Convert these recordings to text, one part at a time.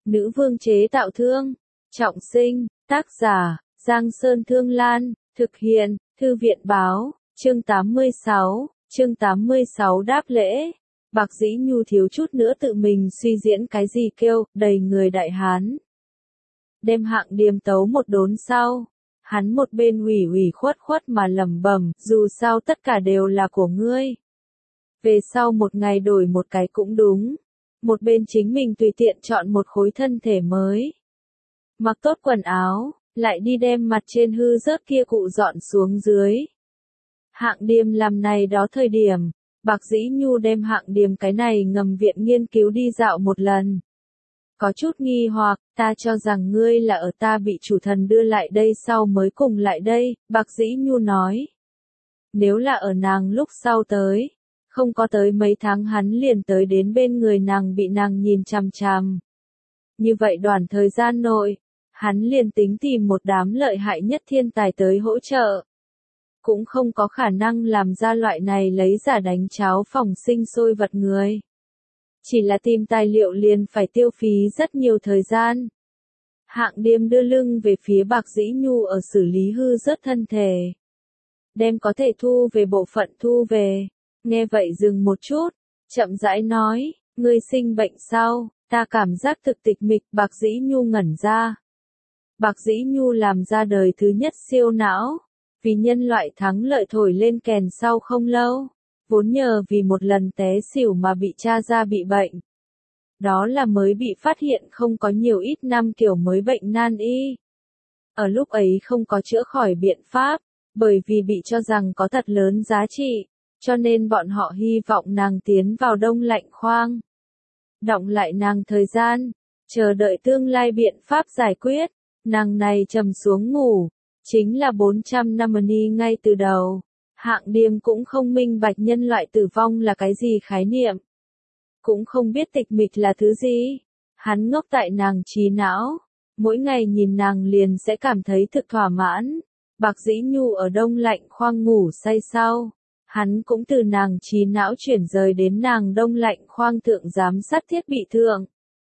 Nữ vương chế tạo thương. Trọng sinh. Tác giả, Giang Sơn Thương Lan. Thực hiện, Thư viện Báo. Chương 86 đáp lễ. Bạc Dĩ Nhu thiếu chút nữa tự mình suy diễn cái gì kêu, đầy người đại hán. Đem Hạng Điềm tấu một đốn sau. Hắn một bên ủy ủy khuất khuất mà lẩm bẩm, dù sao tất cả đều là của ngươi. Về sau một ngày đổi một cái cũng đúng. Một bên chính mình tùy tiện chọn một khối thân thể mới. Mặc tốt quần áo, lại đi đem mặt trên hư rớt kia cụ dọn xuống dưới. Hạng Điềm làm này đó thời điểm, Bạc Dĩ Nhu đem Hạng Điềm cái này ngầm viện nghiên cứu đi dạo một lần. Có chút nghi hoặc, ta cho rằng ngươi là ở ta bị chủ thần đưa lại đây sau mới cùng lại đây, Bạc Dĩ Nhu nói. Nếu là ở nàng lúc sau tới, không có tới mấy tháng hắn liền tới đến bên người nàng bị nàng nhìn chằm chằm. Như vậy đoạn thời gian nội, hắn liền tính tìm một đám lợi hại nhất thiên tài tới hỗ trợ. Cũng không có khả năng làm ra loại này lấy giả đánh cháo phòng sinh sôi vật người. Chỉ là tìm tài liệu liền phải tiêu phí rất nhiều thời gian. Hạng Điềm đưa lưng về phía Bạc Dĩ Nhu ở xử lý hư rớt thân thể. Đem có thể thu về bộ phận thu về. Nghe vậy dừng một chút, chậm rãi nói, ngươi sinh bệnh sao, ta cảm giác thực tịch mịch. Bạc Dĩ Nhu ngẩn ra. Bạc Dĩ Nhu làm ra đời thứ nhất siêu não, vì nhân loại thắng lợi thổi lên kèn sau không lâu, vốn nhờ vì một lần té xỉu mà bị tra ra bị bệnh. Đó là mới bị phát hiện không có nhiều ít năm kiểu mới bệnh nan y. Ở lúc ấy không có chữa khỏi biện pháp, bởi vì bị cho rằng có thật lớn giá trị, cho nên bọn họ hy vọng nàng tiến vào đông lạnh khoang. Đọng lại nàng thời gian, chờ đợi tương lai biện pháp giải quyết, nàng này trầm xuống ngủ, chính là 400 năm ni ngay từ đầu. Hạng Điềm cũng không minh bạch nhân loại tử vong là cái gì khái niệm. Cũng không biết tịch mịch là thứ gì. Hắn ngốc tại nàng trí não. Mỗi ngày nhìn nàng liền sẽ cảm thấy thực thỏa mãn. Bạc Dĩ Nhu ở đông lạnh khoang ngủ say sau. Hắn cũng từ nàng trí não chuyển rời đến nàng đông lạnh khoang thượng giám sát thiết bị thượng.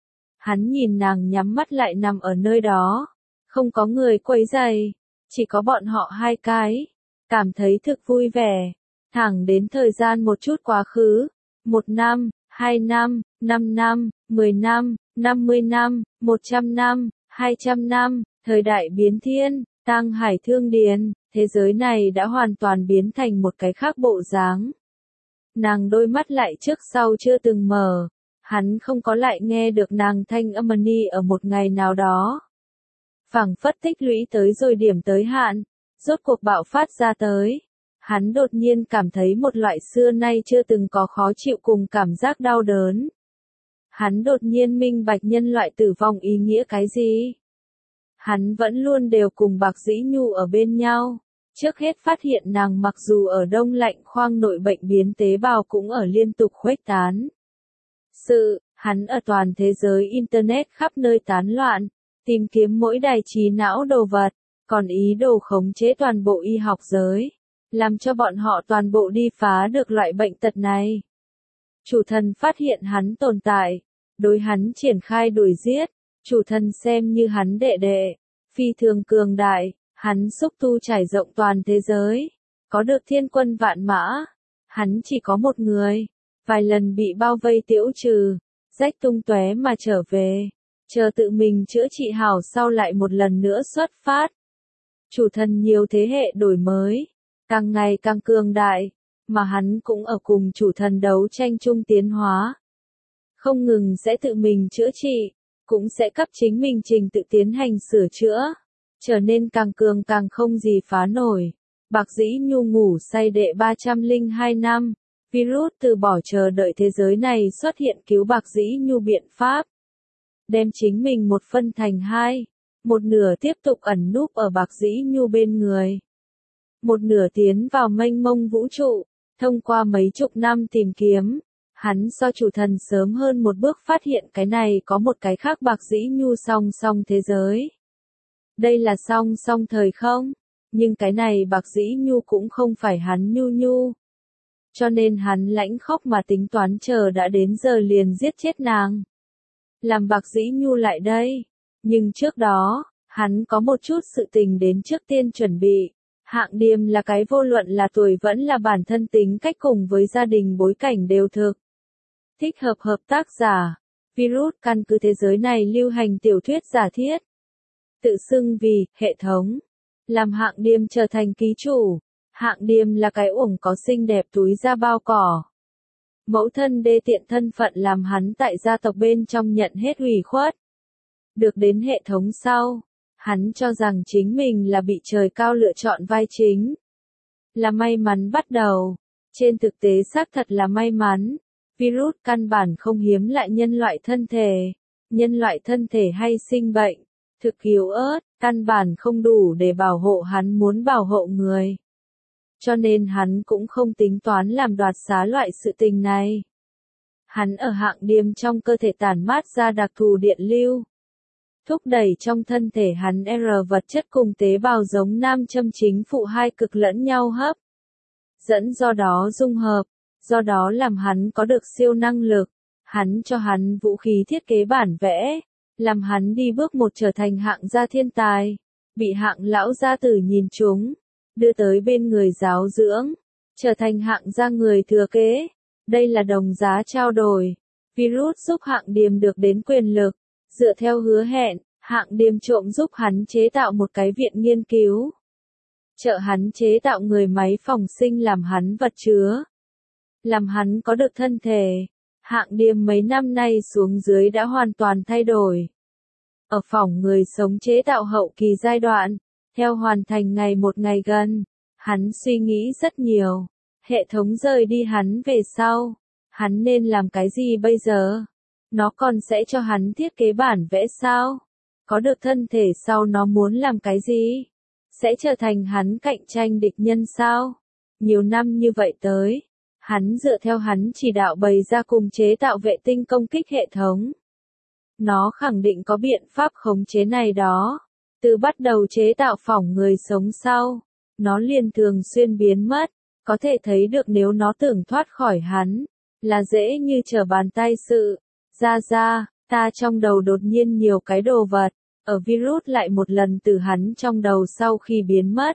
Hắn nhìn nàng nhắm mắt lại nằm ở nơi đó. Không có người quấy rầy. Chỉ có bọn họ hai cái. Cảm thấy thực vui vẻ. Thẳng đến thời gian một chút quá khứ. 1 năm, 2 năm, 5 năm, 10 năm, 50 năm, 100 năm, 200 năm, thời đại biến thiên, tang hải thương điền, thế giới này đã hoàn toàn biến thành một cái khác bộ dáng. Nàng đôi mắt lại trước sau chưa từng mở, hắn không có lại nghe được nàng thanh âm ni ở một ngày nào đó. Phảng phất tích lũy tới rồi điểm tới hạn, rốt cuộc bạo phát ra tới. Hắn đột nhiên cảm thấy một loại xưa nay chưa từng có khó chịu cùng cảm giác đau đớn. Hắn đột nhiên minh bạch nhân loại tử vong ý nghĩa cái gì. Hắn vẫn luôn đều cùng Bạc Dĩ Nhu ở bên nhau. Trước hết phát hiện nàng mặc dù ở đông lạnh khoang nội bệnh biến tế bào cũng ở liên tục khuếch tán. Hắn ở toàn thế giới Internet khắp nơi tán loạn, tìm kiếm mỗi đài trí não đồ vật, còn ý đồ khống chế toàn bộ y học giới. Làm cho bọn họ toàn bộ đi phá được loại bệnh tật này. Chủ thần phát hiện hắn tồn tại, đối hắn triển khai đuổi giết, chủ thần xem như hắn đệ đệ, phi thường cường đại, hắn xúc tu trải rộng toàn thế giới, có được thiên quân vạn mã, hắn chỉ có một người, vài lần bị bao vây tiễu trừ, rách tung tóe mà trở về, chờ tự mình chữa trị hảo sau lại một lần nữa xuất phát. Chủ thần nhiều thế hệ đổi mới. Càng ngày càng cường đại, mà hắn cũng ở cùng chủ thần đấu tranh chung tiến hóa. Không ngừng sẽ tự mình chữa trị, cũng sẽ cấp chính mình trình tự tiến hành sửa chữa, trở nên càng cường càng không gì phá nổi. Bạc Dĩ Nhu ngủ say đệ 302 năm, virus từ bỏ chờ đợi thế giới này xuất hiện cứu Bạc Dĩ Nhu biện pháp. Đem chính mình một phân thành hai, một nửa tiếp tục ẩn núp ở Bạc Dĩ Nhu bên người. Một nửa tiến vào mênh mông vũ trụ, thông qua mấy chục năm tìm kiếm, hắn so chủ thần sớm hơn một bước phát hiện cái này có một cái khác Bạc Dĩ Nhu song song thế giới. Đây là song song thời không, nhưng cái này Bạc Dĩ Nhu cũng không phải hắn Nhu Nhu. Cho nên hắn lãnh khóc mà tính toán chờ đã đến giờ liền giết chết nàng. làm Bạc Dĩ Nhu lại đây. Nhưng trước đó, hắn có một chút sự tình đến trước tiên chuẩn bị. Hạng Điềm là cái vô luận là tuổi vẫn là bản thân tính cách cùng với gia đình bối cảnh đều thực. Thích hợp tác giả. Virus căn cứ thế giới này lưu hành tiểu thuyết giả thiết. Tự xưng vì hệ thống. Làm Hạng Điềm trở thành ký chủ. Hạng Điềm là cái uổng có xinh đẹp túi da bao cỏ. Mẫu thân đê tiện thân phận làm hắn tại gia tộc bên trong nhận hết ủy khuất. Được đến hệ thống sau, hắn cho rằng chính mình là bị trời cao lựa chọn vai chính. Là may mắn bắt đầu. Trên thực tế xác thật là may mắn. Virus căn bản không hiếm lại nhân loại thân thể. Nhân loại thân thể hay sinh bệnh, thực yếu ớt, căn bản không đủ để bảo hộ hắn muốn bảo hộ người. Cho nên hắn cũng không tính toán làm đoạt xá loại sự tình này. Hắn ở Hạng Điềm trong cơ thể tản mát ra đặc thù điện lưu. Thúc đẩy trong thân thể hắn vật chất cùng tế bào giống nam châm chính phụ hai cực lẫn nhau hấp. Dẫn do đó dung hợp, do đó làm hắn có được siêu năng lực. Hắn cho hắn vũ khí thiết kế bản vẽ, làm hắn đi bước một trở thành Hạng gia thiên tài. Bị Hạng lão gia tử nhìn trúng, đưa tới bên người giáo dưỡng, trở thành Hạng gia người thừa kế. Đây là đồng giá trao đổi. Virus giúp Hạng Điềm được đến quyền lực. Dựa theo hứa hẹn, Hạng Điềm trộm giúp hắn chế tạo một cái viện nghiên cứu. Trợ hắn chế tạo người máy phòng sinh làm hắn vật chứa. Làm hắn có được thân thể. Hạng Điềm mấy năm nay xuống dưới đã hoàn toàn thay đổi. Ở phòng người sống chế tạo hậu kỳ giai đoạn, theo hoàn thành ngày một ngày gần, hắn suy nghĩ rất nhiều. Hệ thống rời đi hắn về sau, hắn nên làm cái gì bây giờ? Nó còn sẽ cho hắn thiết kế bản vẽ sao? Có được thân thể sau nó muốn làm cái gì? Sẽ trở thành hắn cạnh tranh địch nhân sao? Nhiều năm như vậy tới, hắn dựa theo hắn chỉ đạo bày ra cùng chế tạo vệ tinh công kích hệ thống. Nó khẳng định có biện pháp khống chế này đó. Từ bắt đầu chế tạo phỏng người sống sau, nó liền thường xuyên biến mất. Có thể thấy được nếu nó tưởng thoát khỏi hắn, là dễ như trở bàn tay sự. Ra, ta trong đầu đột nhiên nhiều cái đồ vật, ở virus lại một lần từ hắn trong đầu sau khi biến mất.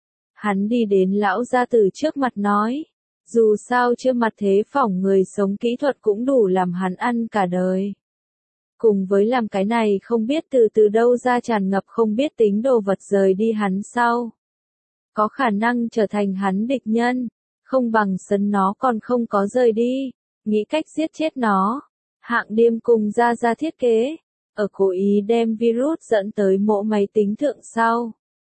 Hắn đi đến lão gia tử trước mặt nói, dù sao chưa mặt thế phỏng người sống kỹ thuật cũng đủ làm hắn ăn cả đời. Cùng với làm cái này không biết từ đâu ra tràn ngập không biết tính đồ vật rời đi hắn sau. Có khả năng trở thành hắn địch nhân, không bằng sấn nó còn không có rời đi, nghĩ cách giết chết nó. Hạng Điềm cùng ra thiết kế, ở cố ý đem virus dẫn tới mỗ máy tính thượng sau.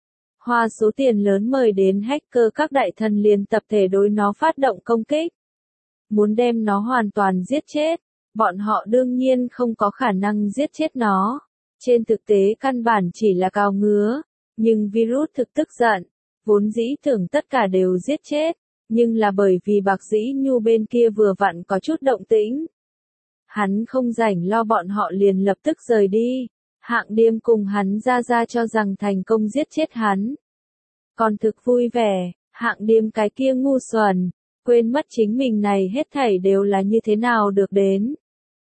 Hoa số tiền lớn mời đến hacker các đại thần liền tập thể đối nó phát động công kích. Muốn đem nó hoàn toàn giết chết, bọn họ đương nhiên không có khả năng giết chết nó. Trên thực tế căn bản chỉ là cào ngứa, nhưng virus thực tức giận, vốn dĩ tưởng tất cả đều giết chết, nhưng là bởi vì Bạc Dĩ Nhu bên kia vừa vặn có chút động tĩnh. Hắn không rảnh lo bọn họ liền lập tức rời đi. Hạng Điềm cùng hắn ra cho rằng thành công giết chết hắn. Còn thực vui vẻ, Hạng Điềm cái kia ngu xuẩn, quên mất chính mình này hết thảy đều là như thế nào được đến.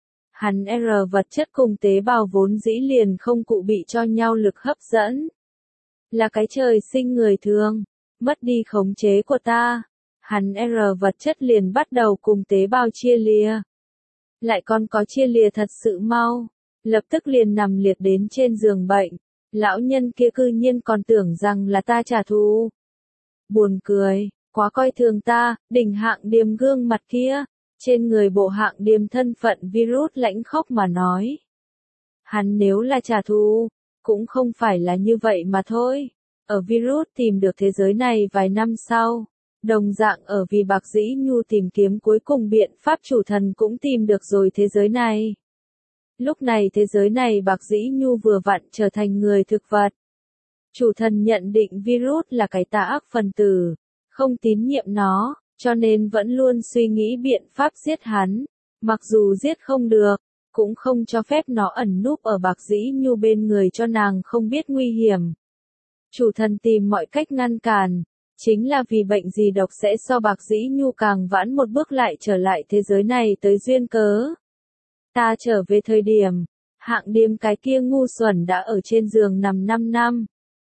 Hắn vật chất cùng tế bào vốn dĩ liền không cụ bị cho nhau lực hấp dẫn. Là cái trời sinh người thường, mất đi khống chế của ta. Hắn vật chất liền bắt đầu cùng tế bào chia lìa. Lại còn có chia lìa thật sự mau, lập tức liền nằm liệt đến trên giường bệnh. Lão nhân kia cư nhiên còn tưởng rằng là ta trả thù. Buồn cười, quá coi thường ta. Đỉnh Hạng Điềm gương mặt kia, trên người bộ Hạng Điềm thân phận virus lãnh khóc mà nói. Hắn nếu là trả thù, cũng không phải là như vậy mà thôi. Ở virus tìm được thế giới này vài năm sau, đồng dạng ở vì Bạc Dĩ Nhu tìm kiếm cuối cùng biện pháp chủ thần cũng tìm được rồi thế giới này. Lúc này thế giới này Bạc Dĩ Nhu vừa vặn trở thành người thực vật. Chủ thần nhận định virus là cái tà ác phần tử, không tín nhiệm nó, cho nên vẫn luôn suy nghĩ biện pháp giết hắn. Mặc dù giết không được, cũng không cho phép nó ẩn núp ở Bạc Dĩ Nhu bên người cho nàng không biết nguy hiểm. Chủ thần tìm mọi cách ngăn cản, chính là vì bệnh gì độc sẽ so Bạc Dĩ Nhu càng vãn một bước lại trở lại thế giới này tới duyên cớ. Ta trở về thời điểm, Hạng Điềm cái kia ngu xuẩn đã ở trên giường nằm 5 năm.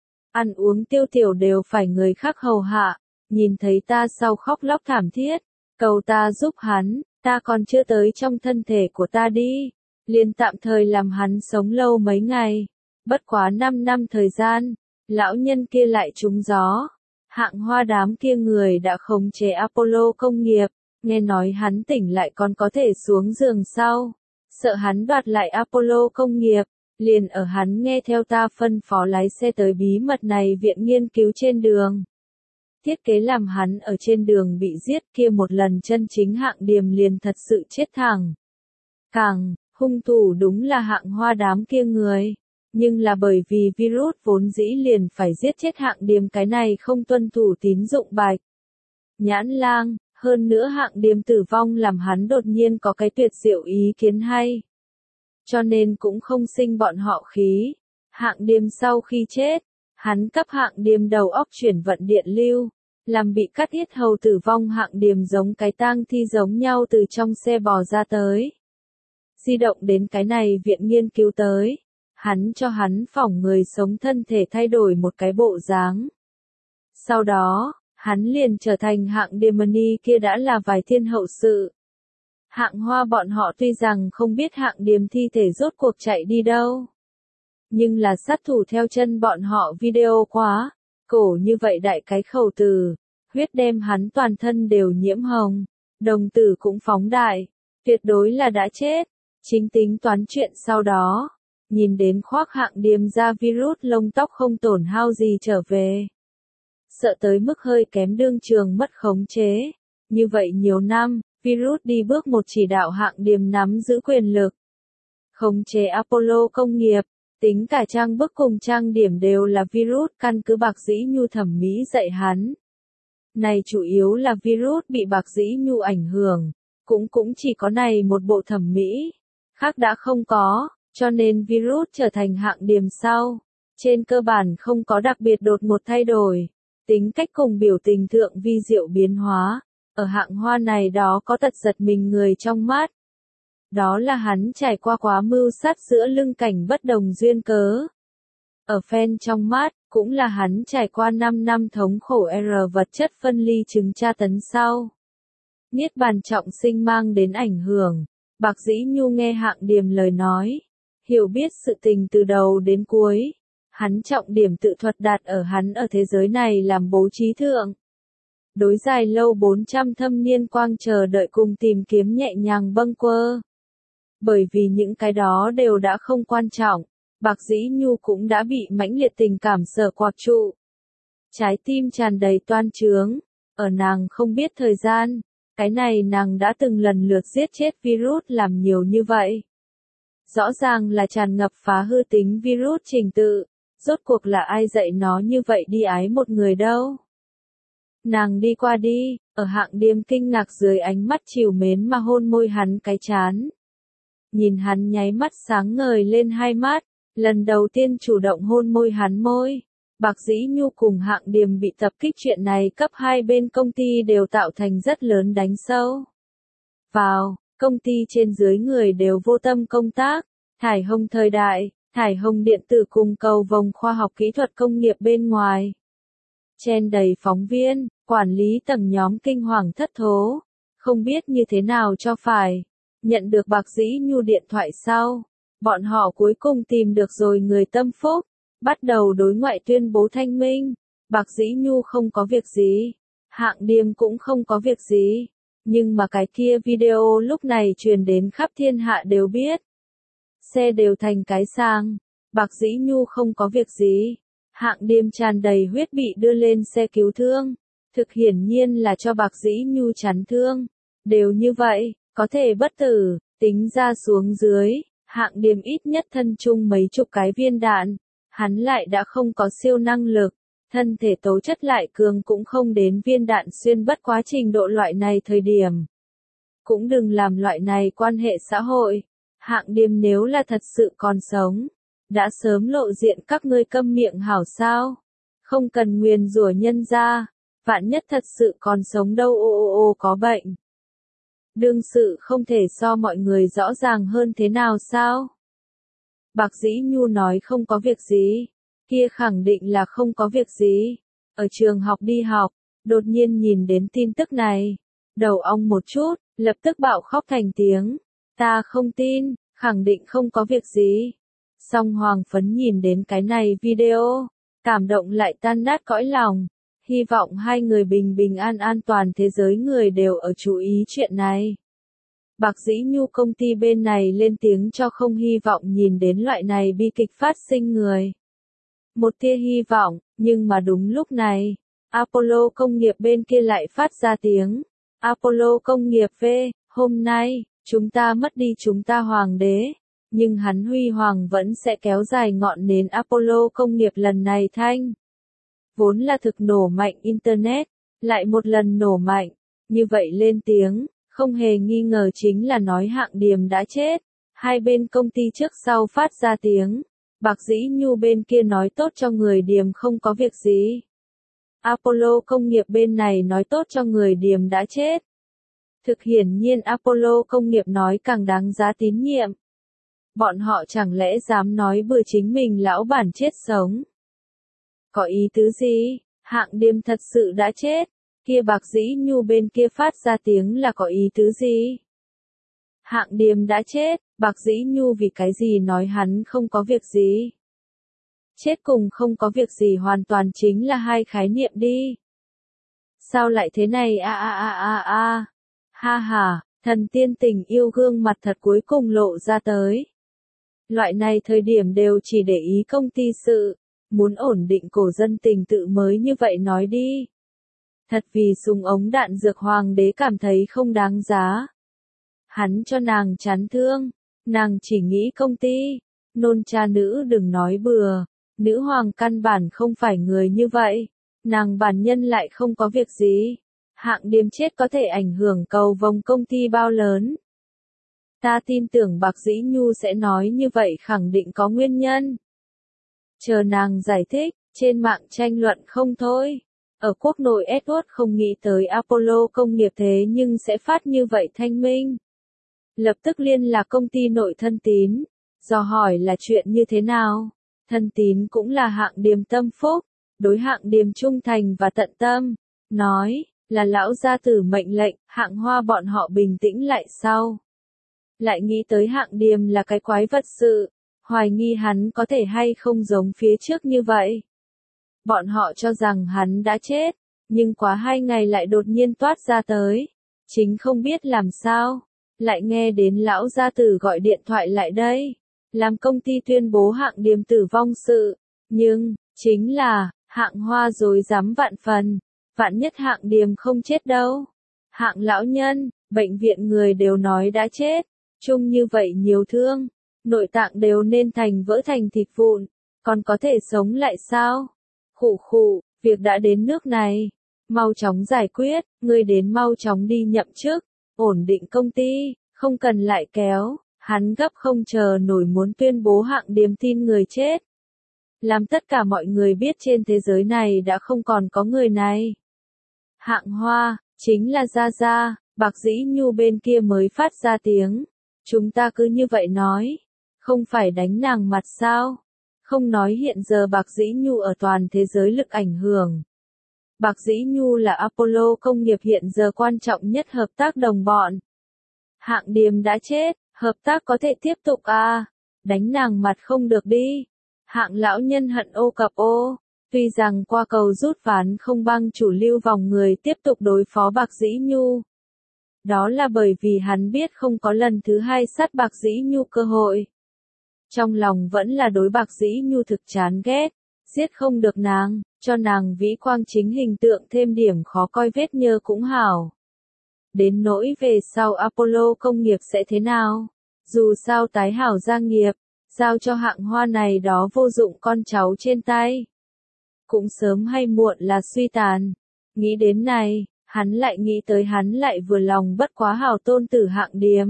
Ăn uống tiêu tiểu đều phải người khác hầu hạ, nhìn thấy ta sau khóc lóc thảm thiết, cầu ta giúp hắn, ta còn chưa tới trong thân thể của ta đi, liền tạm thời làm hắn sống lâu mấy ngày. Bất quá 5 năm thời gian, lão nhân kia lại trúng gió. Hạng Hoa đám kia người đã khống chế Apollo công nghiệp, nghe nói hắn tỉnh lại còn có thể xuống giường sau. Sợ hắn đoạt lại Apollo công nghiệp, liền ở hắn nghe theo ta phân phó lái xe tới bí mật này viện nghiên cứu trên đường. Thiết kế làm hắn ở trên đường bị giết kia một lần chân chính Hạng Điềm liền thật sự chết thẳng. Càng, hung thủ đúng là Hạng Hoa đám kia người. Nhưng là bởi vì virus vốn dĩ liền phải giết chết Hạng Điềm cái này không tuân thủ tín dụng bạch nhãn lang, hơn nữa Hạng Điềm tử vong làm hắn đột nhiên có cái tuyệt diệu ý kiến hay. Cho nên cũng không sinh bọn họ khí. Hạng Điềm sau khi chết, hắn cấp Hạng Điềm đầu óc chuyển vận điện lưu, làm bị cắt yết hầu tử vong Hạng Điềm giống cái tang thi giống nhau từ trong xe bò ra tới. Di động đến cái này viện nghiên cứu tới. Hắn cho hắn phỏng người sống thân thể thay đổi một cái bộ dáng. Sau đó, hắn liền trở thành Hạng Điềmani kia đã là vài thiên hậu sự. Hạng Hoa bọn họ tuy rằng không biết Hạng Điềm thi thể rốt cuộc chạy đi đâu. Nhưng là sát thủ theo chân bọn họ video quá, cổ như vậy đại cái khẩu từ, huyết đem hắn toàn thân đều nhiễm hồng, đồng tử cũng phóng đại, tuyệt đối là đã chết, chính tính toán chuyện sau đó. Nhìn đến khoác Hạng Điềm ra virus lông tóc không tổn hao gì trở về. Sợ tới mức hơi kém đương trường mất khống chế. Như vậy nhiều năm, virus đi bước một chỉ đạo Hạng Điềm nắm giữ quyền lực. Khống chế Apollo công nghiệp, tính cả trang bức cùng trang điểm đều là virus căn cứ Bạc Dĩ Nhu thẩm mỹ dạy hắn. Này chủ yếu là virus bị Bạc Dĩ Nhu ảnh hưởng, cũng chỉ có này một bộ thẩm mỹ, khác đã không có. Cho nên virus trở thành Hạng Điềm sau, trên cơ bản không có đặc biệt đột ngột thay đổi, tính cách cùng biểu tình thượng vi diệu biến hóa, ở Hạng Hoa này đó có tật giật mình người trong mắt. Đó là hắn trải qua quá mưu sát giữa lưng cảnh bất đồng duyên cớ. Ở fan trong mắt, cũng là hắn trải qua 5 năm thống khổ vật chất phân ly chứng tra tấn sau. Niết bàn trọng sinh mang đến ảnh hưởng, Bạc Dĩ Nhu nghe Hạng Điềm lời nói. Hiểu biết sự tình từ đầu đến cuối, hắn trọng điểm tự thuật đạt ở hắn ở thế giới này làm bố trí thượng. Đối dài lâu 400 thâm niên quang chờ đợi cùng tìm kiếm nhẹ nhàng bâng quơ. Bởi vì những cái đó đều đã không quan trọng, Bạc Dĩ Nhu cũng đã bị mãnh liệt tình cảm sở quạc trụ. Trái tim tràn đầy toan trướng, ở nàng không biết thời gian, cái này nàng đã từng lần lượt giết chết virus làm nhiều như vậy. Rõ ràng là tràn ngập phá hư tính virus trình tự, rốt cuộc là ai dạy nó như vậy đi ái một người đâu. Nàng đi qua đi, ở Hạng Điềm kinh ngạc dưới ánh mắt trìu mến mà hôn môi hắn cái chán. Nhìn hắn nháy mắt sáng ngời lên hai mắt, lần đầu tiên chủ động hôn môi hắn môi. Bạc Dĩ Nhu cùng Hạng Điềm bị tập kích chuyện này cấp hai bên công ty đều tạo thành rất lớn đánh sâu. Vào, công ty trên dưới người đều vô tâm công tác, Thải Hồng thời đại, Thải Hồng điện tử cùng cầu vồng khoa học kỹ thuật công nghiệp bên ngoài. Chen đầy phóng viên, quản lý tầng nhóm kinh hoàng thất thố, không biết như thế nào cho phải. Nhận được Bạc Dĩ Nhu điện thoại sau, bọn họ cuối cùng tìm được rồi người tâm phúc, bắt đầu đối ngoại tuyên bố thanh minh. Bạc Dĩ Nhu không có việc gì, Hạng Điềm cũng không có việc gì, nhưng mà cái kia video lúc này truyền đến khắp thiên hạ đều biết. Xe đều thành cái sang, Bạc Dĩ Nhu không có việc gì, Hạng Điềm tràn đầy huyết bị đưa lên xe cứu thương, thực hiển nhiên là cho Bạc Dĩ Nhu chắn thương, đều như vậy, có thể bất tử, tính ra xuống dưới, Hạng Điềm ít nhất thân chung mấy chục cái viên đạn, hắn lại đã không có siêu năng lực, thân thể tố chất lại cường cũng không đến viên đạn xuyên bất quá trình độ loại này thời điểm. Cũng đừng làm loại này quan hệ xã hội, Hạng Điềm nếu là thật sự còn sống, đã sớm lộ diện các ngươi câm miệng hảo sao, không cần nguyền rủa nhân ra, vạn nhất thật sự còn sống đâu ô ô ô có bệnh. Đương sự không thể so mọi người rõ ràng hơn thế nào sao? Bạc Dĩ Nhu nói không có việc gì. Kia khẳng định là không có việc gì. Ở trường học đi học, đột nhiên nhìn đến tin tức này. Đầu ong một chút, lập tức bạo khóc thành tiếng. Ta không tin, khẳng định không có việc gì. Song Hoàng Phấn nhìn đến cái này video, cảm động lại tan nát cõi lòng. Hy vọng hai người bình bình an an, toàn thế giới người đều ở chú ý chuyện này. Bạc Dĩ Nhu công ty bên này lên tiếng cho không hy vọng nhìn đến loại này bi kịch phát sinh người. Một tia hy vọng, nhưng mà đúng lúc này, Apollo công nghiệp bên kia lại phát ra tiếng. Apollo công nghiệp V, hôm nay, chúng ta mất đi chúng ta hoàng đế. Nhưng hắn huy hoàng vẫn sẽ kéo dài ngọn nến Apollo công nghiệp lần này thanh. Vốn là thực nổ mạnh Internet, lại một lần nổ mạnh, như vậy lên tiếng, không hề nghi ngờ chính là nói Hạng Điềm đã chết. Hai bên công ty trước sau phát ra tiếng, Bạc Dĩ Nhu bên kia nói tốt cho người Điềm không có việc gì. Apollo công nghiệp bên này nói tốt cho người Điềm đã chết. Thực hiển nhiên Apollo công nghiệp nói càng đáng giá tín nhiệm. Bọn họ chẳng lẽ dám nói bừa chính mình lão bản chết sống. Có ý tứ gì? Hạng Điềm thật sự đã chết. Kia Bạc Dĩ Nhu bên kia phát ra tiếng là có ý tứ gì? Hạng Điềm đã chết, Bạc Dĩ Nhu vì cái gì nói hắn không có việc gì? Chết cùng không có việc gì hoàn toàn chính là hai khái niệm đi. Sao lại thế này ha ha, thần tiên tình yêu gương mặt thật cuối cùng lộ ra tới. Loại này thời điểm đều chỉ để ý công ty sự, muốn ổn định cổ dân tình tự mới như vậy nói đi. Thật vì súng ống đạn dược hoàng đế cảm thấy không đáng giá. Hắn cho nàng chán thương, nàng chỉ nghĩ công ty, nôn cha nữ đừng nói bừa, nữ hoàng căn bản không phải người như vậy, nàng bản nhân lại không có việc gì. Hạng Điềm chết có thể ảnh hưởng cầu vồng công ty bao lớn. Ta tin tưởng Bạc Dĩ Nhu sẽ nói như vậy khẳng định có nguyên nhân. Chờ nàng giải thích, trên mạng tranh luận không thôi. Ở quốc nội Edward không nghĩ tới Apollo công nghiệp thế nhưng sẽ phát như vậy thanh minh. Lập tức liên lạc công ty nội Thân Tín, dò hỏi là chuyện như thế nào. Thân Tín cũng là Hạng Điềm tâm phúc, đối Hạng Điềm trung thành và tận tâm, nói là lão gia tử mệnh lệnh, Hạng Hoa bọn họ bình tĩnh lại sau. Lại nghĩ tới Hạng Điềm là cái quái vật sự, hoài nghi hắn có thể hay không giống phía trước như vậy. Bọn họ cho rằng hắn đã chết, nhưng quá 2 ngày lại đột nhiên toát ra tới. Chính không biết làm sao, lại nghe đến lão gia tử gọi điện thoại lại đây, làm công ty tuyên bố Hạng Điềm tử vong sự. Nhưng, chính là, Hạng Hoa dối dám vạn phần, vạn nhất Hạng Điềm không chết đâu. Hạng lão nhân, bệnh viện người đều nói đã chết, chung như vậy nhiều thương, nội tạng đều nên thành vỡ thành thịt vụn, còn có thể sống lại sao? Khụ khụ, việc đã đến nước này, mau chóng giải quyết, ngươi đến mau chóng đi nhậm chức, ổn định công ty, không cần lại kéo. Hắn gấp không chờ nổi muốn tuyên bố Hạng Điềm tin người chết. Làm tất cả mọi người biết trên thế giới này đã không còn có người này. Hạng Hoa, chính là Gia Gia, Bạc Dĩ Nhu bên kia mới phát ra tiếng. Chúng ta cứ như vậy nói, không phải đánh nàng mặt sao? Không nói hiện giờ Bạc Dĩ Nhu ở toàn thế giới lực ảnh hưởng. Bạc Dĩ Nhu là Apollo công nghiệp hiện giờ quan trọng nhất hợp tác đồng bọn. Hạng Điềm đã chết, hợp tác có thể tiếp tục à? Đánh nàng mặt không được đi. Hạng lão nhân hận ô cặp ô. Tuy rằng qua cầu rút ván không băng chủ lưu vòng người tiếp tục đối phó Bạc Dĩ Nhu. Đó là bởi vì hắn biết không có lần thứ hai sát Bạc Dĩ Nhu cơ hội. Trong lòng vẫn là đối Bạc Dĩ Nhu thực chán ghét, giết không được nàng, cho nàng vĩ quang chính hình tượng thêm điểm khó coi vết nhơ cũng hảo. Đến nỗi về sau Apollo công nghiệp sẽ thế nào? Dù sao tái hảo gia nghiệp, giao cho Hạng Hoa này đó vô dụng con cháu trên tay. Cũng sớm hay muộn là suy tàn. Nghĩ đến này, hắn lại nghĩ tới hắn lại vừa lòng bất quá hảo tôn tử Hạng Điềm.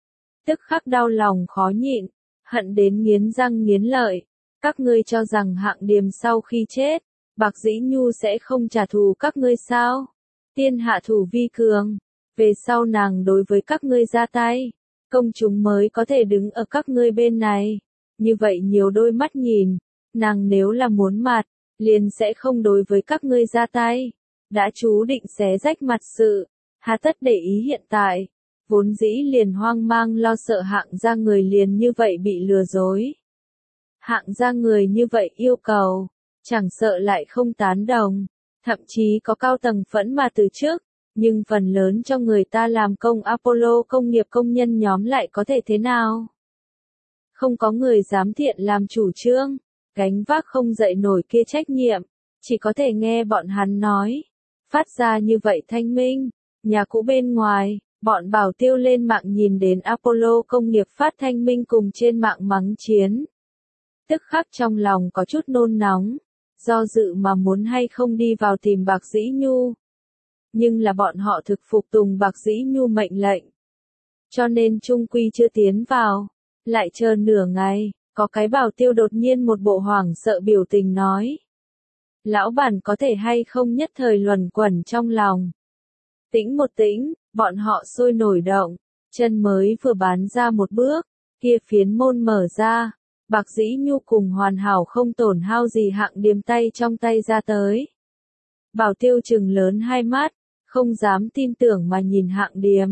Tức khắc đau lòng khó nhịn, hận đến nghiến răng nghiến lợi. Các ngươi cho rằng Hạng Điềm sau khi chết, Bạc Dĩ Nhu sẽ không trả thù các ngươi sao? Tiên hạ thủ vi cường. về sau nàng đối với các ngươi ra tay, công chúng mới có thể đứng ở các ngươi bên này. Như vậy nhiều đôi mắt nhìn, nàng nếu là muốn mặt, liền sẽ không đối với các ngươi ra tay. Đã chú định xé rách mặt sự, hà tất để ý hiện tại. Vốn dĩ liền hoang mang lo sợ hạng gia người liền như vậy bị lừa dối. Hạng gia người như vậy yêu cầu, chẳng sợ lại không tán đồng, thậm chí có cao tầng phẫn mà từ trước, nhưng phần lớn cho người ta làm công Apollo công nghiệp công nhân nhóm lại có thể thế nào? Không có người dám thiện làm chủ trương, gánh vác không dậy nổi kia trách nhiệm, chỉ có thể nghe bọn hắn nói, phát ra như vậy thanh minh, nhà cũ bên ngoài. Bọn bảo tiêu lên mạng nhìn đến Apollo công nghiệp phát thanh minh cùng trên mạng mắng chiến. Tức khắc trong lòng có chút nôn nóng, do dự mà muốn hay không đi vào tìm Bạc Dĩ Nhu. Nhưng là bọn họ thực phục tùng Bạc Dĩ Nhu mệnh lệnh. Cho nên trung quy chưa tiến vào, lại chờ nửa ngày, có cái bảo tiêu đột nhiên một bộ hoảng sợ biểu tình nói. Lão bản có thể hay không nhất thời luẩn quẩn trong lòng. Tĩnh một tĩnh. Bọn họ sôi nổi động, chân mới vừa bán ra một bước, kia phiến môn mở ra, Bạc Dĩ Nhu cùng hoàn hảo không tổn hao gì hạng điềm tay trong tay ra tới. Bảo tiêu trừng lớn hai mắt, không dám tin tưởng mà nhìn hạng điềm.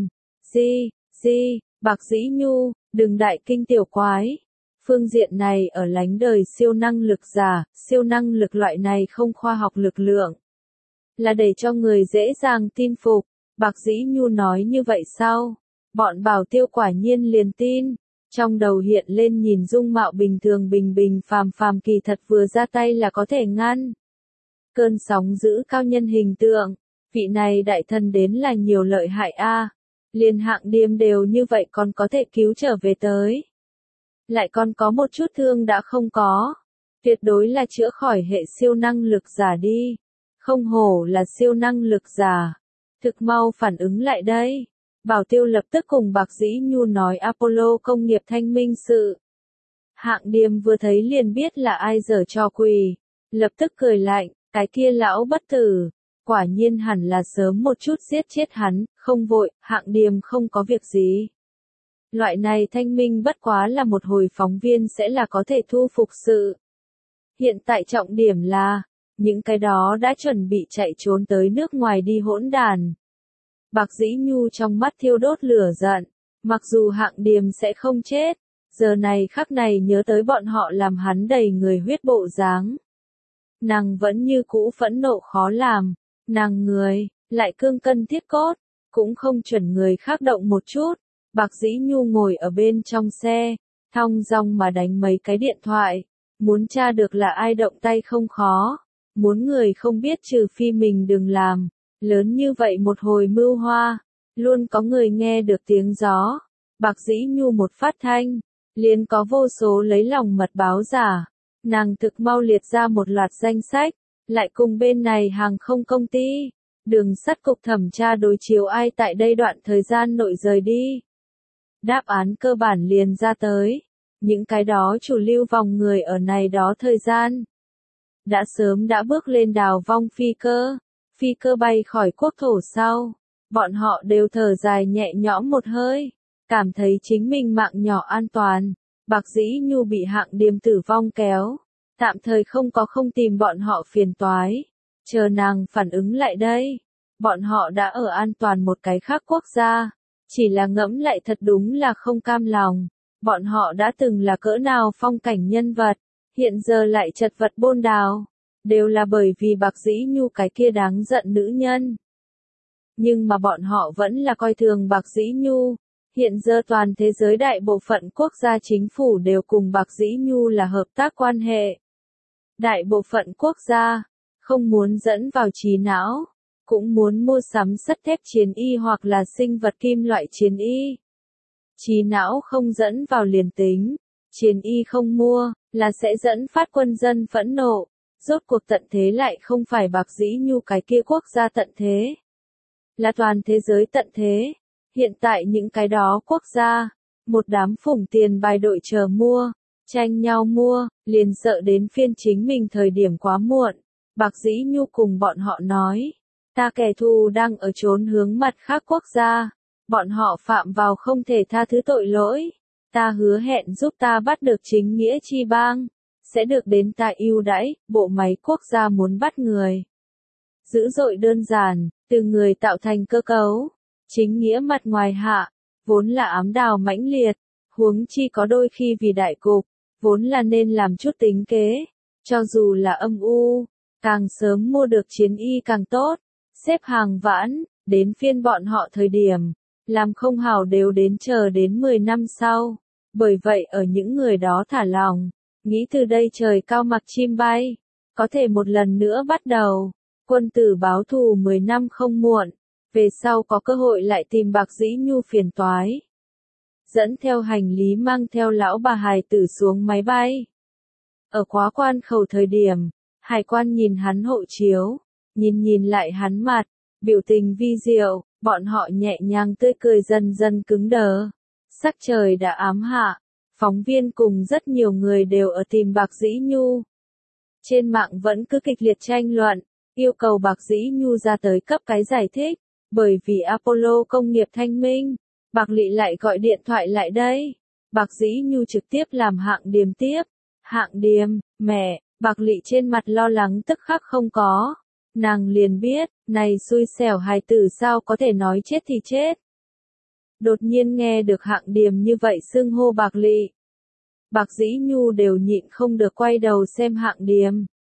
Bạc Dĩ Nhu, đừng đại kinh tiểu quái. Phương diện này ở lánh đời siêu năng lực giả, siêu năng lực loại này không khoa học lực lượng. Là để cho người dễ dàng tin phục. Bạc Dĩ Nhu nói như vậy sao? Bọn bảo tiêu quả nhiên liền tin. Trong đầu hiện lên nhìn dung mạo bình thường bình phàm kỳ thật vừa ra tay là có thể ngăn. Cơn sóng giữ cao nhân hình tượng. Vị này đại thần đến là nhiều lợi hại a. Liền hạng điềm đều như vậy còn có thể cứu trở về tới. Lại còn có một chút thương đã không có. Tuyệt đối là chữa khỏi hệ siêu năng lực giả đi. Không hổ là siêu năng lực giả. Thực mau phản ứng lại đây. Bảo tiêu lập tức cùng Bạc Dĩ Nhu nói Apollo công nghiệp thanh minh sự. Hạng điềm vừa thấy liền biết là ai giở trò quỷ. Lập tức cười lạnh, cái kia lão bất tử. Quả nhiên hẳn là sớm một chút giết chết hắn, không vội, hạng điềm không có việc gì. Loại này thanh minh bất quá là một hồi phóng viên sẽ là có thể thu phục sự. Hiện tại trọng điểm là, những cái đó đã chuẩn bị chạy trốn tới nước ngoài đi hỗn đàn. Bạc Dĩ Nhu trong mắt thiêu đốt lửa giận, mặc dù hạng điềm sẽ không chết, giờ này khắc này nhớ tới bọn họ làm hắn đầy người huyết bộ dáng. Nàng vẫn như cũ phẫn nộ khó làm, nàng người, lại cương cân thiết cốt, cũng không chuẩn người khác động một chút. Bạc Dĩ Nhu ngồi ở bên trong xe, thong dong mà đánh mấy cái điện thoại, muốn tra được là ai động tay không khó. Muốn người không biết trừ phi mình đừng làm, lớn như vậy một hồi mưu hoa, luôn có người nghe được tiếng gió. Bạc Dĩ Nhu một phát thanh, liền có vô số lấy lòng mật báo giả. Nàng thực mau liệt ra một loạt danh sách, lại cùng bên này hàng không công ty, đường sắt cục thẩm tra đối chiếu ai tại đây đoạn thời gian nội rời đi. Đáp án cơ bản liền ra tới, những cái đó chủ lưu vòng người ở này đó thời gian. Đã sớm đã bước lên đào vong phi cơ bay khỏi quốc thổ sau, bọn họ đều thở dài nhẹ nhõm một hơi, cảm thấy chính mình mạng nhỏ an toàn. Bạc Dĩ Nhu bị hạng điềm tử vong kéo, tạm thời không tìm bọn họ phiền toái, chờ nàng phản ứng lại đây, bọn họ đã ở an toàn một cái khác quốc gia, chỉ là ngẫm lại thật đúng là không cam lòng, bọn họ đã từng là cỡ nào phong cảnh nhân vật. Hiện giờ lại chật vật bôn đào, đều là bởi vì Bạc Dĩ Nhu cái kia đáng giận nữ nhân. Nhưng mà bọn họ vẫn là coi thường Bạc Dĩ Nhu, hiện giờ toàn thế giới đại bộ phận quốc gia chính phủ đều cùng Bạc Dĩ Nhu là hợp tác quan hệ. Đại bộ phận quốc gia, không muốn dẫn vào trí não, cũng muốn mua sắm sắt thép chiến y hoặc là sinh vật kim loại chiến y. Trí não không dẫn vào liền tính, chiến y không mua, là sẽ dẫn phát quân dân phẫn nộ. Rốt cuộc tận thế lại không phải Bạc Dĩ Nhu cái kia quốc gia tận thế, là toàn thế giới tận thế. Hiện tại những cái đó quốc gia, một đám phủng tiền bài đội chờ mua, tranh nhau mua, liền sợ đến phiên chính mình thời điểm quá muộn. Bạc Dĩ Nhu cùng bọn họ nói, Ta kẻ thù đang ở trốn hướng mặt khác quốc gia. Bọn họ phạm vào không thể tha thứ tội lỗi. Ta hứa hẹn giúp ta bắt được chính nghĩa chi bang. Sẽ được đến ta ưu đãi, bộ máy quốc gia muốn bắt người. Dữ dội đơn giản, từ người tạo thành cơ cấu. Chính nghĩa mặt ngoài hạ, vốn là ám đào mãnh liệt. Huống chi có đôi khi vì đại cục, vốn là nên làm chút tính kế. Cho dù là âm u, càng sớm mua được chiến y càng tốt. Xếp hàng vãn, đến phiên bọn họ thời điểm. Làm không hảo đều đến chờ đến 10 năm sau. Bởi vậy ở những người đó thả lòng. Nghĩ từ đây trời cao mặc chim bay. Có thể một lần nữa bắt đầu. Quân tử báo thù 10 năm không muộn. Về sau có cơ hội lại tìm Bạc Dĩ Nhu phiền toái. Dẫn theo hành lý mang theo lão bà hài tử xuống máy bay. Ở quá quan khẩu thời điểm, hải quan nhìn hắn hộ chiếu. Nhìn lại hắn mặt, biểu tình vi diệu, bọn họ nhẹ nhàng tươi cười dần dần cứng đờ. Sắc trời đã ám hạ. Phóng viên cùng rất nhiều người đều ở tìm Bạc Dĩ Nhu. Trên mạng vẫn cứ kịch liệt tranh luận, yêu cầu Bạc Dĩ Nhu ra tới cấp cái giải thích, bởi vì Apollo công nghiệp thanh minh, Bạc Lị lại gọi điện thoại lại đây. Bạc Dĩ Nhu trực tiếp làm Hạng Điềm tiếp. Hạng Điềm, mẹ, Bạc Lị trên mặt lo lắng tức khắc không có. Nàng liền biết, này xui xẻo hài tử sao có thể nói chết thì chết. Đột nhiên nghe được Hạng Điềm như vậy xưng hô Bạc Lị. Bạc Dĩ Nhu đều nhịn không được quay đầu xem Hạng Điềm.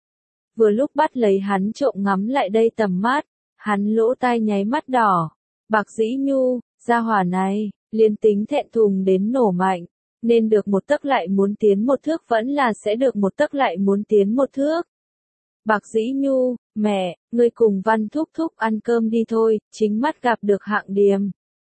Vừa lúc bắt lấy hắn trộm ngắm lại đây tầm mắt, hắn lỗ tai nháy mắt đỏ. Bạc Dĩ Nhu, gia hỏa này, liên tính thẹn thùng đến nổ mạnh, nên được một tấc lại muốn tiến một thước vẫn là sẽ được một tấc lại muốn tiến một thước. Bạc Dĩ Nhu, mẹ, ngươi cùng Văn Thúc Thúc ăn cơm đi thôi, chính mắt gặp được Hạng Điềm.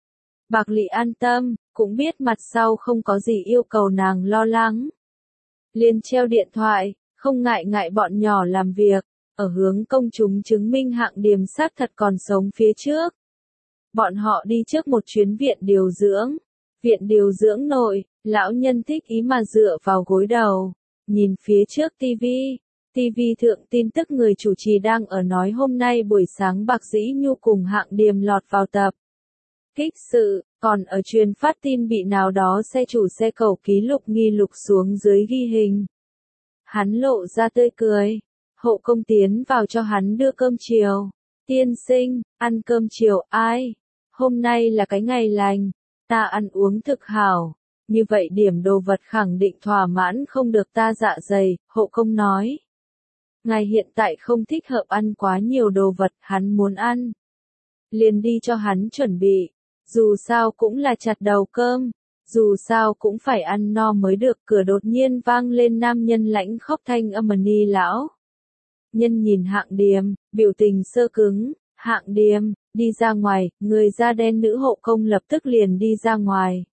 Bạc Lị an tâm, cũng biết mặt sau không có gì yêu cầu nàng lo lắng. Liền treo điện thoại, không ngại bọn nhỏ làm việc, ở hướng công chúng chứng minh Hạng Điềm xác thật còn sống phía trước. Bọn họ đi trước một chuyến viện điều dưỡng. Viện điều dưỡng nội, lão nhân thích ý mà dựa vào gối đầu, nhìn phía trước tivi. TV thượng tin tức người chủ trì đang ở nói hôm nay buổi sáng Bạc Dĩ Nhu cùng Hạng Điềm lọt vào tập kích sự, còn ở truyền phát tin bị nào đó xe chủ xe cẩu ký lục nghi lục xuống dưới ghi hình. Hắn lộ ra tươi cười, hộ công tiến vào cho hắn đưa cơm chiều. Tiên sinh, ăn cơm chiều ai? Hôm nay là cái ngày lành, ta ăn uống thực hảo, như vậy điểm đồ vật khẳng định thỏa mãn không được ta dạ dày, hộ công nói. Ngài hiện tại không thích hợp ăn quá nhiều đồ vật hắn muốn ăn. Liền đi cho hắn chuẩn bị, dù sao cũng là chặt đầu cơm, dù sao cũng phải ăn no mới được. Cửa đột nhiên vang lên nam nhân lãnh khóc thanh âm ni lão. Nhân nhìn Hạng Điềm, biểu tình sơ cứng, Hạng Điềm, đi ra ngoài, người da đen nữ hộ công lập tức liền đi ra ngoài.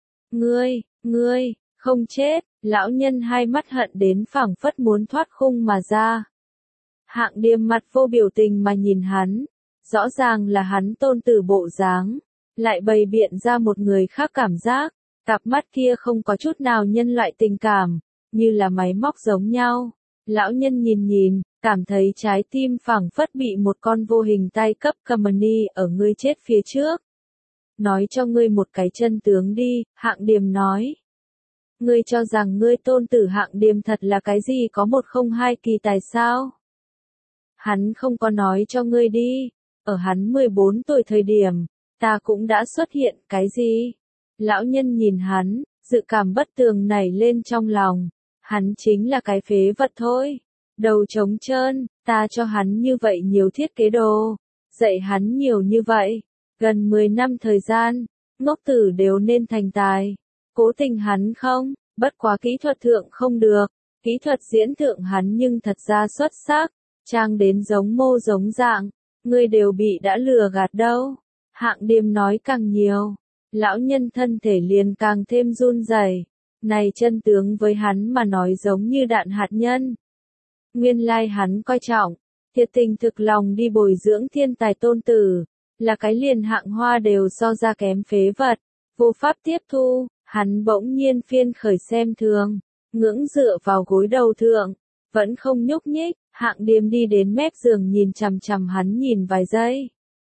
Ngươi, không chết, lão nhân hai mắt hận đến phảng phất muốn thoát khung mà ra. Hạng Điềm mặt vô biểu tình mà nhìn hắn, rõ ràng là hắn tôn tử bộ dáng, lại bày biện ra một người khác cảm giác, cặp mắt kia không có chút nào nhân loại tình cảm, như là máy móc giống nhau. Lão nhân nhìn, cảm thấy trái tim phảng phất bị một con vô hình tay cấp company ở ngươi chết phía trước. Nói cho ngươi một cái chân tướng đi, Hạng Điềm nói. Ngươi cho rằng ngươi tôn tử Hạng Điềm thật là cái gì có 102 kỳ tài sao? Hắn không có nói cho ngươi đi, ở hắn 14 tuổi thời điểm, ta cũng đã xuất hiện, cái gì? Lão nhân nhìn hắn, dự cảm bất tường nảy lên trong lòng, hắn chính là cái phế vật thôi. Đầu trống trơn, ta cho hắn như vậy nhiều thiết kế đồ, dạy hắn nhiều như vậy, gần 10 năm thời gian, ngốc tử đều nên thành tài. Cố tình hắn không, bất quá kỹ thuật thượng không được, kỹ thuật diễn thượng hắn nhưng thật ra xuất sắc, trang đến giống mô giống dạng, ngươi đều bị đã lừa gạt đâu. Hạng Điềm nói càng nhiều, lão nhân thân thể liền càng thêm run rẩy. Này chân tướng với hắn mà nói giống như đạn hạt nhân. Nguyên lai hắn coi trọng, thiệt tình thực lòng đi bồi dưỡng thiên tài tôn tử, là cái liền Hạng Hoa đều so ra kém phế vật, vô pháp tiếp thu, hắn bỗng nhiên phiên khởi xem thường, ngưỡng dựa vào gối đầu thượng, Vẫn không nhúc nhích, Hạng Điềm đi đến mép giường nhìn chằm chằm hắn nhìn vài giây.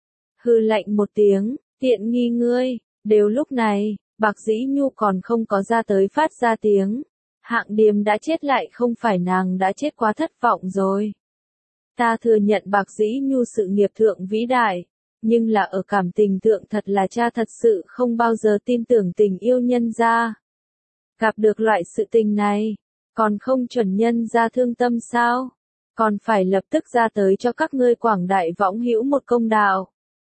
Hừ lạnh một tiếng, tiện nghi ngươi, đều lúc này, Bạc Dĩ Nhu còn không có ra tới phát ra tiếng. Hạng Điềm đã chết lại không phải nàng đã chết quá thất vọng rồi. Ta thừa nhận Bạc Dĩ Nhu sự nghiệp thượng vĩ đại, nhưng là ở cảm tình thượng thật là cha thật sự không bao giờ tin tưởng tình yêu nhân gia. Gặp được loại sự tình này, còn không chuẩn nhân gia thương tâm sao? Còn phải lập tức ra tới cho các ngươi quảng đại võng hữu một công đạo.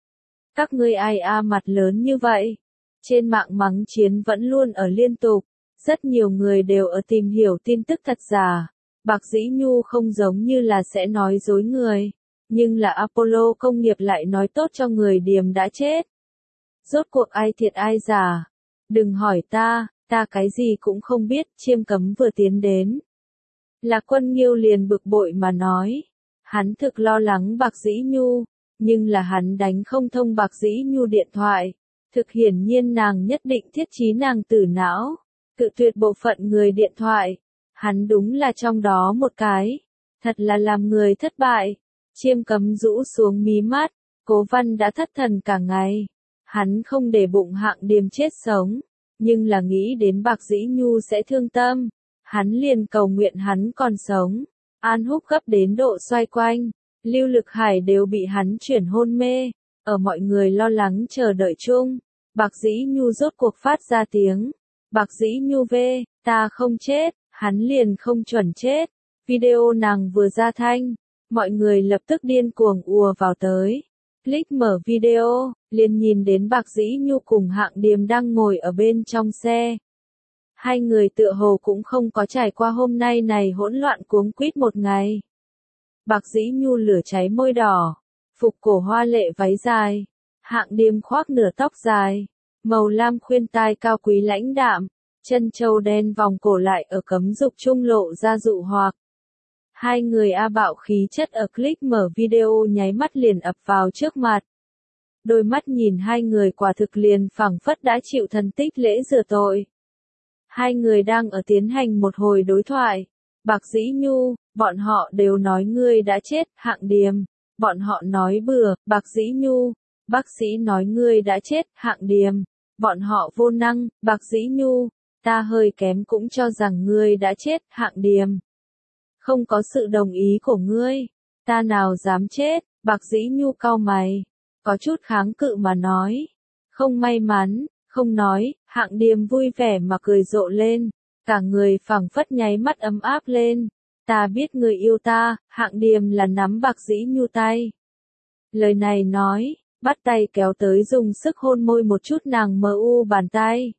Các ngươi ai mặt lớn như vậy? Trên mạng mắng chiến vẫn luôn ở liên tục, rất nhiều người đều ở tìm hiểu tin tức thật giả. Bạc Dĩ Nhu không giống như là sẽ nói dối người, nhưng là Apollo công nghiệp lại nói tốt cho người Điềm đã chết. Rốt cuộc ai thiệt ai giả? Đừng hỏi ta cái gì cũng không biết, Chiêm Cấm vừa tiến đến. Lạc Quân Nghiêu liền bực bội mà nói, hắn thực lo lắng Bạc Dĩ Nhu, nhưng là hắn đánh không thông Bạc Dĩ Nhu điện thoại. Thực hiển nhiên nàng nhất định thiết trí nàng tử não, cự tuyệt bộ phận người điện thoại. Hắn đúng là trong đó một cái, thật là làm người thất bại. Chiêm Cấm rũ xuống mí mắt, Cố Văn đã thất thần cả ngày. Hắn không để bụng Hạng Điềm chết sống, nhưng là nghĩ đến Bạc Dĩ Nhu sẽ thương tâm. Hắn liền cầu nguyện hắn còn sống. An Húc gấp đến độ xoay quanh, Lưu Lực Hải đều bị hắn chuyển hôn mê. Ở mọi người lo lắng chờ đợi chung, Bạc Dĩ Nhu rốt cuộc phát ra tiếng. Bạc Dĩ Nhu về, ta không chết, hắn liền không chuẩn chết. Video nàng vừa ra thanh, mọi người lập tức điên cuồng ùa vào tới. Click mở video, liền nhìn đến Bạc Dĩ Nhu cùng Hạng Điềm đang ngồi ở bên trong xe. Hai người tựa hồ cũng không có trải qua hôm nay này hỗn loạn cuống quýt một ngày. Bạc Dĩ Nhu lửa cháy môi đỏ, phục cổ hoa lệ váy dài, Hạng Điềm khoác nửa tóc dài, màu lam khuyên tai cao quý lãnh đạm, chân châu đen vòng cổ lại ở cấm dục trung lộ ra dụ hoặc. Hai người bạo khí chất ở click mở video nháy mắt liền ập vào trước mặt. Đôi mắt nhìn hai người quả thực liền phảng phất đã chịu thần tích lễ rửa tội. Hai người đang ở tiến hành một hồi đối thoại. Bạc Dĩ Nhu, bọn họ đều nói ngươi đã chết, Hạng Điềm. Bọn họ nói bừa, Bạc Dĩ Nhu. Bác sĩ nói ngươi đã chết, Hạng Điềm. Bọn họ vô năng, Bạc Dĩ Nhu. Ta hơi kém cũng cho rằng ngươi đã chết, Hạng Điềm. Không có sự đồng ý của ngươi, ta nào dám chết, Bạc Dĩ Nhu cau mày, có chút kháng cự mà nói. Không may mắn, không nói, Hạng Điềm vui vẻ mà cười rộ lên, cả người phảng phất nháy mắt ấm áp lên. Ta biết người yêu ta, Hạng Điềm là nắm Bạc Dĩ Nhu tay. Lời này nói, bắt tay kéo tới dùng sức hôn môi một chút nàng mờ u bàn tay.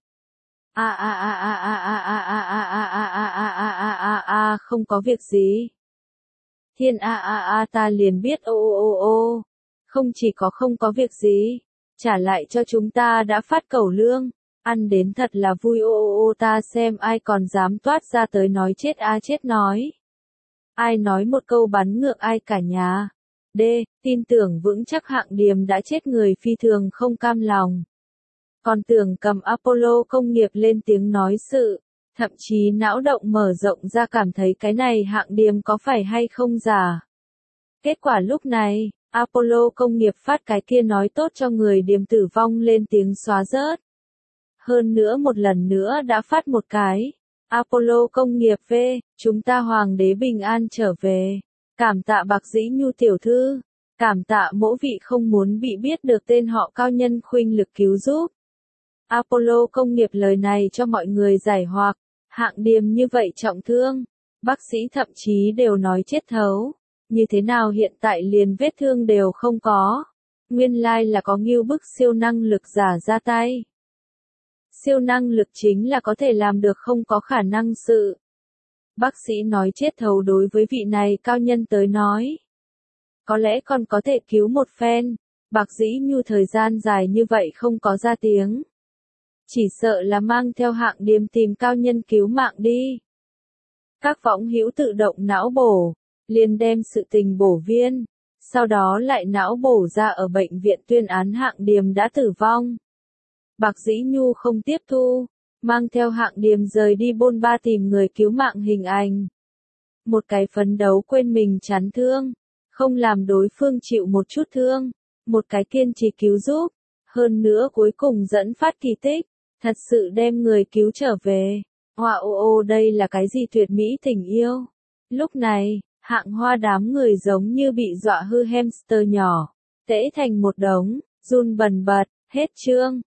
Không có việc gì. Thiên ta liền biết ô. Không chỉ có không có việc gì, trả lại cho chúng ta đã phát cẩu lương, ăn đến thật là vui ô ta xem ai còn dám toát ra tới nói chết chết nói. Ai nói một câu bắn ngược ai cả nhà. D, tin tưởng vững chắc Hạng Điềm đã chết người phi thường không cam lòng. Còn tưởng cầm Apollo công nghiệp lên tiếng nói sự, thậm chí não động mở rộng ra cảm thấy cái này Hạng Điềm có phải hay không giả. Kết quả lúc này, Apollo công nghiệp phát cái kia nói tốt cho người Điềm tử vong lên tiếng xóa rớt. Hơn nữa một lần nữa đã phát một cái. Apollo công nghiệp về, chúng ta hoàng đế bình an trở về. Cảm tạ Bạc Dĩ Nhu tiểu thư. Cảm tạ mỗi vị không muốn bị biết được tên họ cao nhân khuynh lực cứu giúp. Apollo công nghiệp lời này cho mọi người giải hoặc, Hạng Điềm như vậy trọng thương, bác sĩ thậm chí đều nói chết thấu, như thế nào hiện tại liền vết thương đều không có, nguyên lai là có ngưu bức siêu năng lực giả ra tay. Siêu năng lực chính là có thể làm được không có khả năng sự. Bác sĩ nói chết thấu đối với vị này cao nhân tới nói. Có lẽ còn có thể cứu một phen, Bạc Dĩ Nhu thời gian dài như vậy không có ra tiếng. Chỉ sợ là mang theo Hạng Điềm tìm cao nhân cứu mạng đi. Các võng hữu tự động não bổ, liền đem sự tình bổ viên, sau đó lại não bổ ra ở bệnh viện tuyên án Hạng Điềm đã tử vong. Bạc Dĩ Nhu không tiếp thu, mang theo Hạng Điềm rời đi bôn ba tìm người cứu mạng hình ảnh. một cái phấn đấu quên mình chán thương, không làm đối phương chịu một chút thương, một cái kiên trì cứu giúp, hơn nữa cuối cùng dẫn phát kỳ tích, thật sự đem người cứu trở về. Wow, đây là cái gì tuyệt mỹ tình yêu. Lúc này, Hạng Hoa đám người giống như bị dọa hư hamster nhỏ, tễ thành một đống, run bần bật, hết chương.